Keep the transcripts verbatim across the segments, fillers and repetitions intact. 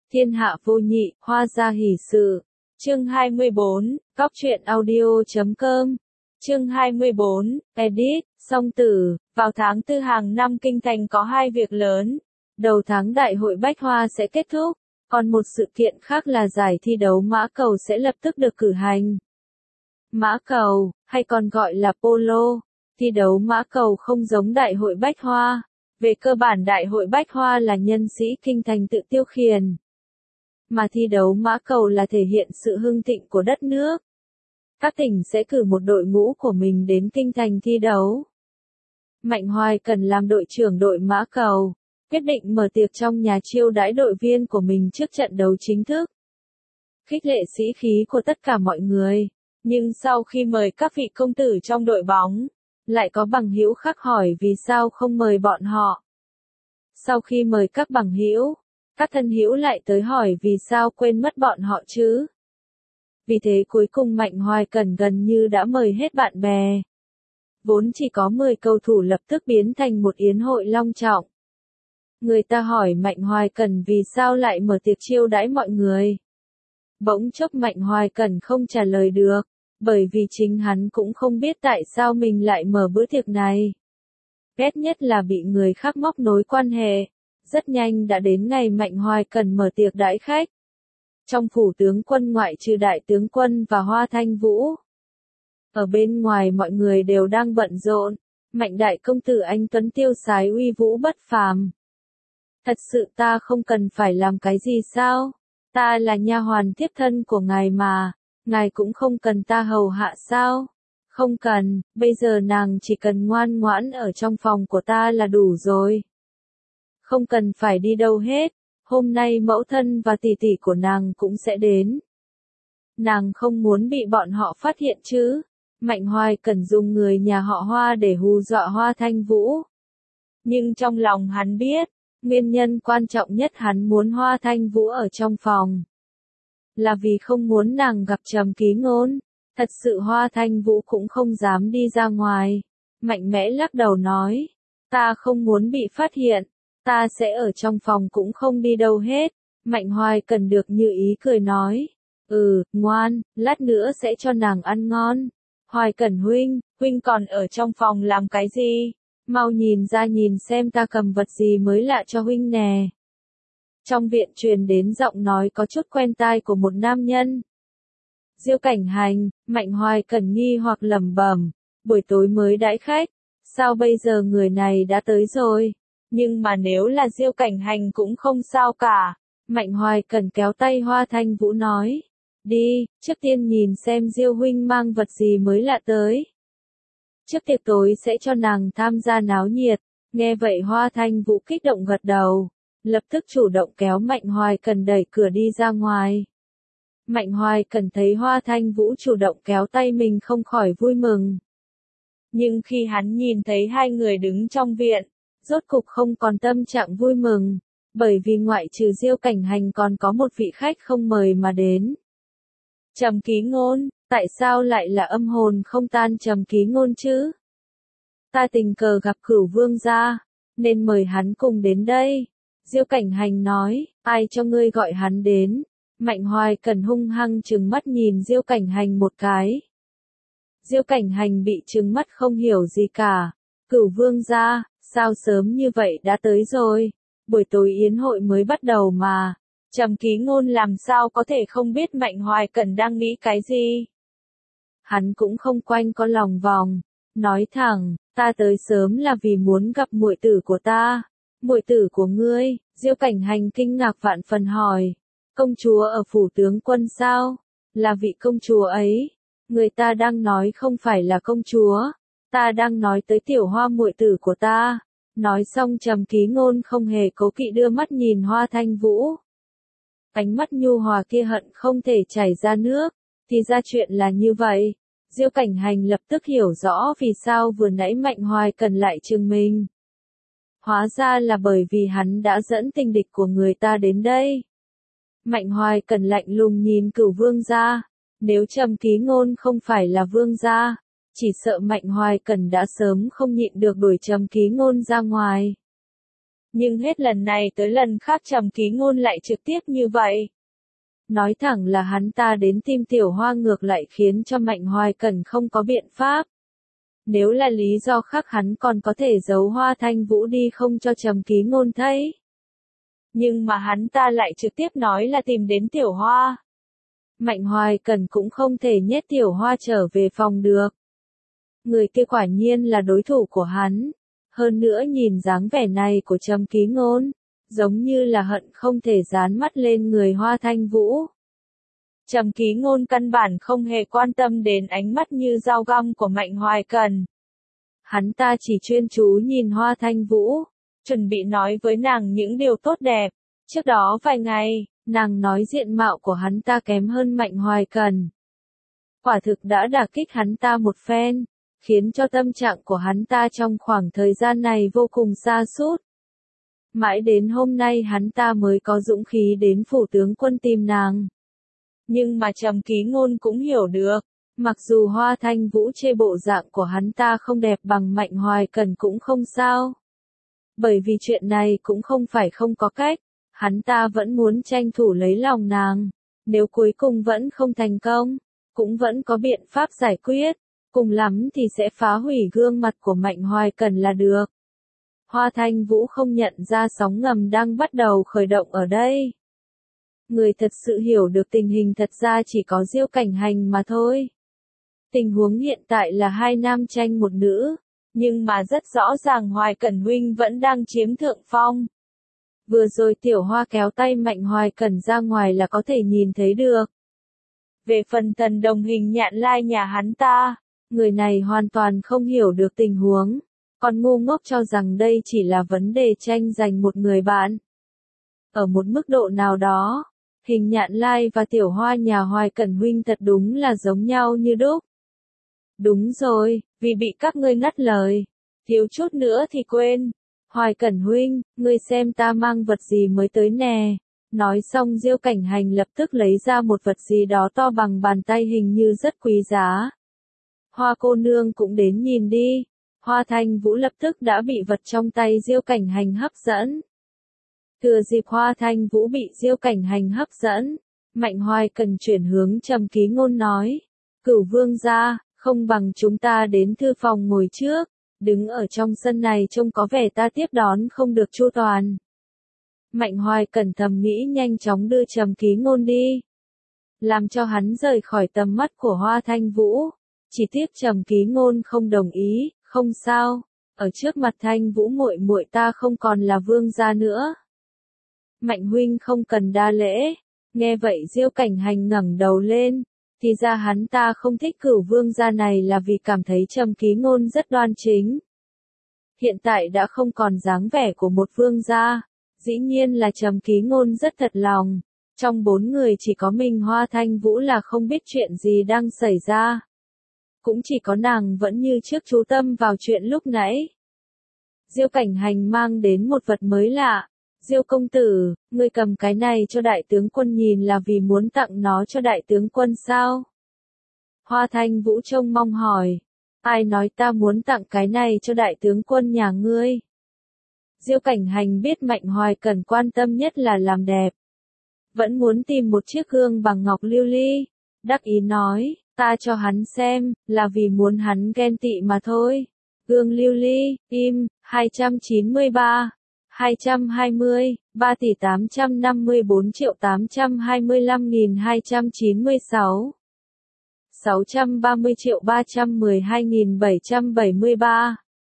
Thiên hạ vô nhị, hoa gia hỷ sự. Chương hai mươi bốn, Cóc truyện audio chấm com. Chương hai mươi bốn, Edit, Song Tử. Vào tháng tư hàng năm kinh thành có hai việc lớn. Đầu tháng đại hội Bách Hoa sẽ kết thúc, còn một sự kiện khác là giải thi đấu mã cầu sẽ lập tức được cử hành. Mã cầu, hay còn gọi là polo, thi đấu mã cầu không giống đại hội Bách Hoa. Về cơ bản đại hội Bách Hoa là nhân sĩ kinh thành tự tiêu khiển, mà thi đấu mã cầu là thể hiện sự hưng thịnh của đất nước. Các tỉnh sẽ cử một đội ngũ của mình đến kinh thành thi đấu. Mạnh Hoài cần làm đội trưởng đội mã cầu, quyết định mở tiệc trong nhà chiêu đãi đội viên của mình trước trận đấu chính thức. Khích lệ sĩ khí của tất cả mọi người, nhưng sau khi mời các vị công tử trong đội bóng, lại có bằng hữu khác hỏi vì sao không mời bọn họ. Sau khi mời các bằng hữu, các thân hữu lại tới hỏi vì sao quên mất bọn họ chứ. Vì thế cuối cùng Mạnh Hoài Cần gần như đã mời hết bạn bè. Vốn chỉ có mười cầu thủ lập tức biến thành một yến hội long trọng. Người ta hỏi Mạnh Hoài Cần vì sao lại mở tiệc chiêu đãi mọi người. Bỗng chốc Mạnh Hoài Cần không trả lời được, bởi vì chính hắn cũng không biết tại sao mình lại mở bữa tiệc này. Ghét nhất là bị người khác móc nối quan hệ. Rất nhanh đã đến ngày Mạnh Hoài Cần mở tiệc đãi khách. Trong phủ tướng quân ngoại trừ đại tướng quân và Hoa Thanh Vũ. Ở bên ngoài mọi người đều đang bận rộn, Mạnh đại công tử anh tuấn tiêu sái uy vũ bất phàm. Thật sự ta không cần phải làm cái gì sao? Ta là nha hoàn thiếp thân của ngài mà, ngài cũng không cần ta hầu hạ sao? Không cần, bây giờ nàng chỉ cần ngoan ngoãn ở trong phòng của ta là đủ rồi. Không cần phải đi đâu hết, hôm nay mẫu thân và tỷ tỷ của nàng cũng sẽ đến. Nàng không muốn bị bọn họ phát hiện chứ. Mạnh Hoài Cần dùng người nhà họ Hoa để hù dọa Hoa Thanh Vũ. Nhưng trong lòng hắn biết, nguyên nhân quan trọng nhất hắn muốn Hoa Thanh Vũ ở trong phòng là vì không muốn nàng gặp Trầm Ký Ngôn. Thật sự Hoa Thanh Vũ cũng không dám đi ra ngoài. Mạnh mẽ lắc đầu nói, ta không muốn bị phát hiện. Ta sẽ ở trong phòng cũng không đi đâu hết. Mạnh Hoài Cần được như ý cười nói. Ừ, ngoan, lát nữa sẽ cho nàng ăn ngon. Hoài Cần huynh, huynh còn ở trong phòng làm cái gì? Mau nhìn ra nhìn xem ta cầm vật gì mới lạ cho huynh nè. Trong viện truyền đến giọng nói có chút quen tai của một nam nhân. Diêu Cảnh Hành, Mạnh Hoài Cần nghi hoặc lẩm bẩm, buổi tối mới đãi khách, sao bây giờ người này đã tới rồi? Nhưng mà nếu là Diêu Cảnh Hành cũng không sao cả. Mạnh Hoài Cần kéo tay Hoa Thanh Vũ nói. Đi, trước tiên nhìn xem Diêu huynh mang vật gì mới lạ tới. Trước tiệc tối sẽ cho nàng tham gia náo nhiệt. Nghe vậy Hoa Thanh Vũ kích động gật đầu. Lập tức chủ động kéo Mạnh Hoài Cần đẩy cửa đi ra ngoài. Mạnh Hoài Cần thấy Hoa Thanh Vũ chủ động kéo tay mình không khỏi vui mừng. Nhưng khi hắn nhìn thấy hai người đứng trong viện, rốt cục không còn tâm trạng vui mừng, bởi vì ngoại trừ Diêu Cảnh Hành còn có một vị khách không mời mà đến. Trầm Ký Ngôn, tại sao lại là âm hồn không tan Trầm Ký Ngôn chứ? Ta tình cờ gặp Cửu Vương gia, nên mời hắn cùng đến đây. Diêu Cảnh Hành nói, ai cho ngươi gọi hắn đến? Mạnh Hoài Cần hung hăng trừng mắt nhìn Diêu Cảnh Hành một cái. Diêu Cảnh Hành bị trừng mắt không hiểu gì cả. Cửu Vương gia, sao sớm như vậy đã tới rồi? Buổi tối yến hội mới bắt đầu mà. Trầm Ký Ngôn làm sao có thể không biết Mạnh Hoài Cần đang nghĩ cái gì? Hắn cũng không quanh có lòng vòng, nói thẳng, ta tới sớm là vì muốn gặp muội tử của ta. Muội tử của ngươi? Diêu Cảnh Hành kinh ngạc vạn phần hỏi. Công chúa ở phủ tướng quân sao? Là vị công chúa ấy. Người ta đang nói không phải là công chúa. Ta đang nói tới tiểu Hoa muội tử của ta. Nói xong Trầm Ký Ngôn không hề cố kỵ đưa mắt nhìn Hoa Thanh Vũ. Ánh mắt nhu hòa kia hận không thể chảy ra nước. Thì ra chuyện là như vậy. Diêu Cảnh Hành lập tức hiểu rõ vì sao vừa nãy Mạnh Hoài Cần lại trừng mình. Hóa ra là bởi vì hắn đã dẫn tình địch của người ta đến đây. Mạnh Hoài Cần lạnh lùng nhìn Cửu Vương gia. Nếu Trầm Ký Ngôn không phải là vương gia, chỉ sợ Mạnh Hoài Cần đã sớm không nhịn được đuổi Trầm Ký Ngôn ra ngoài. Nhưng hết lần này tới lần khác Trầm Ký Ngôn lại trực tiếp như vậy. Nói thẳng là hắn ta đến tìm Tiểu Hoa ngược lại khiến cho Mạnh Hoài Cẩn không có biện pháp. Nếu là lý do khác hắn còn có thể giấu Hoa Thanh Vũ đi không cho Trầm Ký Ngôn thấy. Nhưng mà hắn ta lại trực tiếp nói là tìm đến Tiểu Hoa. Mạnh Hoài Cẩn cũng không thể nhét Tiểu Hoa trở về phòng được. Người kia quả nhiên là đối thủ của hắn. Hơn nữa nhìn dáng vẻ này của Trầm Ký Ngôn, giống như là hận không thể dán mắt lên người Hoa Thanh Vũ. Trầm Ký Ngôn căn bản không hề quan tâm đến ánh mắt như dao găm của Mạnh Hoài Cẩn. Hắn ta chỉ chuyên chú nhìn Hoa Thanh Vũ, chuẩn bị nói với nàng những điều tốt đẹp. Trước đó vài ngày, nàng nói diện mạo của hắn ta kém hơn Mạnh Hoài Cẩn. Quả thực đã đả kích hắn ta một phen, khiến cho tâm trạng của hắn ta trong khoảng thời gian này vô cùng sa sút. Mãi đến hôm nay hắn ta mới có dũng khí đến phủ tướng quân tìm nàng. Nhưng mà Trầm Ký Ngôn cũng hiểu được, mặc dù Hoa Thanh Vũ chê bộ dạng của hắn ta không đẹp bằng Mạnh Hoài Cẩn cũng không sao. Bởi vì chuyện này cũng không phải không có cách, hắn ta vẫn muốn tranh thủ lấy lòng nàng. Nếu cuối cùng vẫn không thành công, cũng vẫn có biện pháp giải quyết, cùng lắm thì sẽ phá hủy gương mặt của Mạnh Hoài Cẩn là được. Hoa Thanh Vũ không nhận ra sóng ngầm đang bắt đầu khởi động ở đây. Người thật sự hiểu được tình hình thật ra chỉ có Diêu Cảnh Hành mà thôi. Tình huống hiện tại là hai nam tranh một nữ, nhưng mà rất rõ ràng Hoài Cẩn huynh vẫn đang chiếm thượng phong. Vừa rồi Tiểu Hoa kéo tay Mạnh Hoài Cẩn ra ngoài là có thể nhìn thấy được. Về phần Tần Đồng Hình Nhạn Lai nhà hắn ta, người này hoàn toàn không hiểu được tình huống, còn ngu ngốc cho rằng đây chỉ là vấn đề tranh giành một người bạn. Ở một mức độ nào đó, Hình Nhạn Lai và Tiểu Hoa nhà Hoài Cẩn huynh thật đúng là giống nhau như đúc. Đúng rồi, vì bị các ngươi ngắt lời, thiếu chút nữa thì quên. Hoài Cẩn huynh, ngươi xem ta mang vật gì mới tới nè. Nói xong Diêu Cảnh Hành lập tức lấy ra một vật gì đó to bằng bàn tay hình như rất quý giá. Hoa cô nương cũng đến nhìn đi. Hoa Thanh Vũ lập tức đã bị vật trong tay Diêu Cảnh Hành hấp dẫn. Thừa dịp Hoa Thanh Vũ bị Diêu Cảnh Hành hấp dẫn, Mạnh Hoài Cẩn chuyển hướng Trầm Ký Ngôn nói. Cửu vương gia, không bằng chúng ta đến thư phòng ngồi trước, đứng ở trong sân này trông có vẻ ta tiếp đón không được chu toàn. Mạnh Hoài Cẩn thầm nghĩ nhanh chóng đưa Trầm Ký Ngôn đi, làm cho hắn rời khỏi tầm mắt của Hoa Thanh Vũ. Chỉ tiếc Trầm Ký Ngôn không đồng ý, không sao, ở trước mặt Thanh Vũ muội muội ta không còn là vương gia nữa. Mạnh huynh không cần đa lễ. Nghe vậy Diêu Cảnh Hành ngẩng đầu lên, thì ra hắn ta không thích Cửu vương gia này là vì cảm thấy Trầm Ký Ngôn rất đoan chính. Hiện tại đã không còn dáng vẻ của một vương gia, dĩ nhiên là Trầm Ký Ngôn rất thật lòng. Trong bốn người chỉ có mình Hoa Thanh Vũ là không biết chuyện gì đang xảy ra. Cũng chỉ có nàng vẫn như trước chú tâm vào chuyện lúc nãy. Diêu Cảnh Hành mang đến một vật mới lạ. Diêu công tử, ngươi cầm cái này cho đại tướng quân nhìn là vì muốn tặng nó cho đại tướng quân sao? Hoa Thanh Vũ trông mong hỏi. Ai nói ta muốn tặng cái này cho đại tướng quân nhà ngươi? Diêu Cảnh Hành biết Mạnh Hoài Cẩn quan tâm nhất là làm đẹp. Vẫn muốn tìm một chiếc gương bằng ngọc lưu ly. Đắc ý nói, ta cho hắn xem, là vì muốn hắn ghen tị mà thôi. Gương lưu ly, im, hai trăm chín mươi ba. hai trăm hai mươi, ba tỷ tám trăm năm mươi bốn triệu tám trăm hai mươi lăm nghìn hai trăm chín mươi sáu. sáu trăm ba mươi triệu ba trăm mười hai nghìn bảy trăm bảy mươi ba.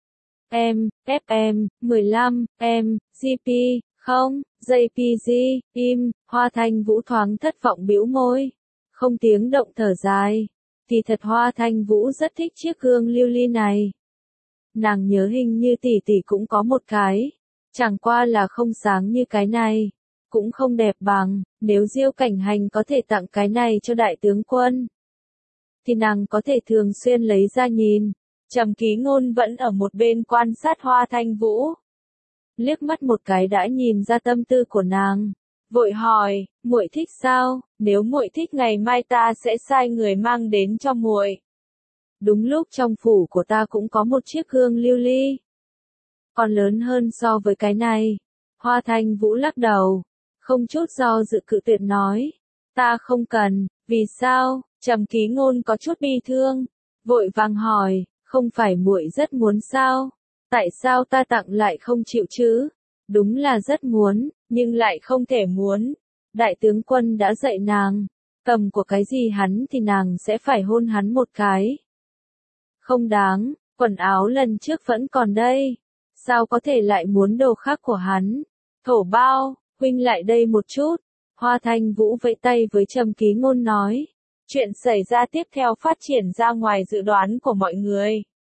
Em, ép em, mười lăm, em, giê pê, không, jây pê giê, im, Hoa Thanh Vũ thoáng thất vọng bĩu môi. Không tiếng động thở dài. Thì thật Hoa Thanh Vũ rất thích chiếc gương lưu ly này. Nàng nhớ hình như tỷ tỷ cũng có một cái. Chẳng qua là không sáng như cái này, cũng không đẹp bằng. Nếu Diêu Cảnh Hành có thể tặng cái này cho đại tướng quân, thì nàng có thể thường xuyên lấy ra nhìn. Trầm Ký Ngôn vẫn ở một bên quan sát Hoa Thanh Vũ. Liếc mắt một cái đã nhìn ra tâm tư của nàng. Vội hỏi, muội thích sao? Nếu muội thích ngày mai ta sẽ sai người mang đến cho muội. Đúng lúc trong phủ của ta cũng có một chiếc gương lưu ly. còn lớn hơn so với cái này. Hoa Thanh Vũ lắc đầu, không chút do dự cự tuyệt nói, ta không cần. Vì sao? Trầm Ký Ngôn có chút bi thương, vội vàng hỏi, không phải muội rất muốn sao? Tại sao ta tặng lại không chịu chứ? Đúng là rất muốn, nhưng lại không thể muốn. Đại tướng quân đã dạy nàng, cầm của cái gì hắn thì nàng sẽ phải hôn hắn một cái. Không đáng, quần áo lần trước vẫn còn đây. Sao có thể lại muốn đồ khác của hắn? Thổ Bao, huynh lại đây một chút. Hoa Thanh Vũ vẫy tay với Trầm Ký Ngôn nói. Chuyện xảy ra tiếp theo phát triển ra ngoài dự đoán của mọi người.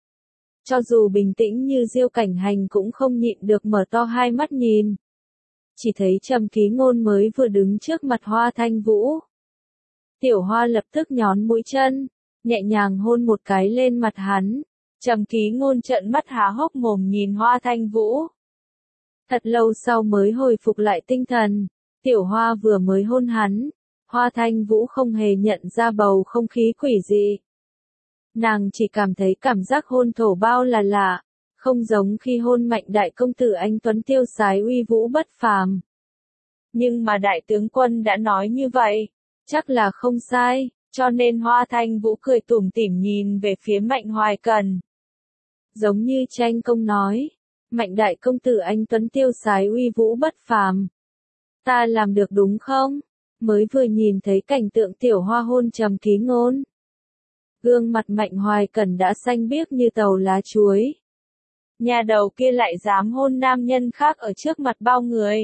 Cho dù bình tĩnh như Diêu Cảnh Hành cũng không nhịn được mở to hai mắt nhìn. Chỉ thấy Trầm Ký Ngôn mới vừa đứng trước mặt Hoa Thanh Vũ. Tiểu Hoa lập tức nhón mũi chân, nhẹ nhàng hôn một cái lên mặt hắn. Trầm Ký Ngôn trợn mắt há hốc mồm nhìn Hoa Thanh Vũ. Thật lâu sau mới hồi phục lại tinh thần, Tiểu Hoa vừa mới hôn hắn, Hoa Thanh Vũ không hề nhận ra bầu không khí quỷ dị. Nàng chỉ cảm thấy cảm giác hôn Thổ Bao là lạ, không giống khi hôn Mạnh đại công tử anh tuấn tiêu sái uy vũ bất phàm. Nhưng mà đại tướng quân đã nói như vậy, chắc là không sai, cho nên Hoa Thanh Vũ cười tủm tỉm nhìn về phía Mạnh Hoài Cần. Giống như Tranh công nói, Mạnh đại công tử anh tuấn tiêu sái uy vũ bất phàm. Ta làm được đúng không? Mới vừa nhìn thấy cảnh tượng Tiểu Hoa hôn Trầm Ký Ngôn. Gương mặt Mạnh Hoài Cần đã xanh biếc như tàu lá chuối. Nhà đầu kia lại dám hôn nam nhân khác ở trước mặt bao người.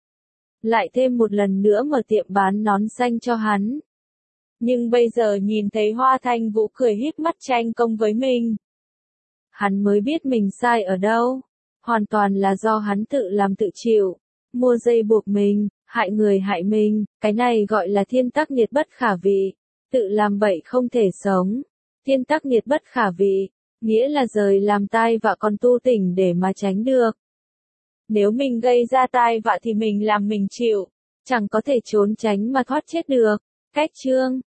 Lại thêm một lần nữa mở tiệm bán nón xanh cho hắn. Nhưng bây giờ nhìn thấy Hoa Thanh Vũ cười híp mắt tranh công với mình. Hắn mới biết mình sai ở đâu. Hoàn toàn là do hắn tự làm tự chịu. Mua dây buộc mình, hại người hại mình, cái này gọi là thiên tắc nghiệt bất khả vị. Tự làm bậy không thể sống. Thiên tắc nghiệt bất khả vị, nghĩa là rời làm tai vạ còn tu tỉnh để mà tránh được. Nếu mình gây ra tai vạ thì mình làm mình chịu, chẳng có thể trốn tránh mà thoát chết được. Cách chương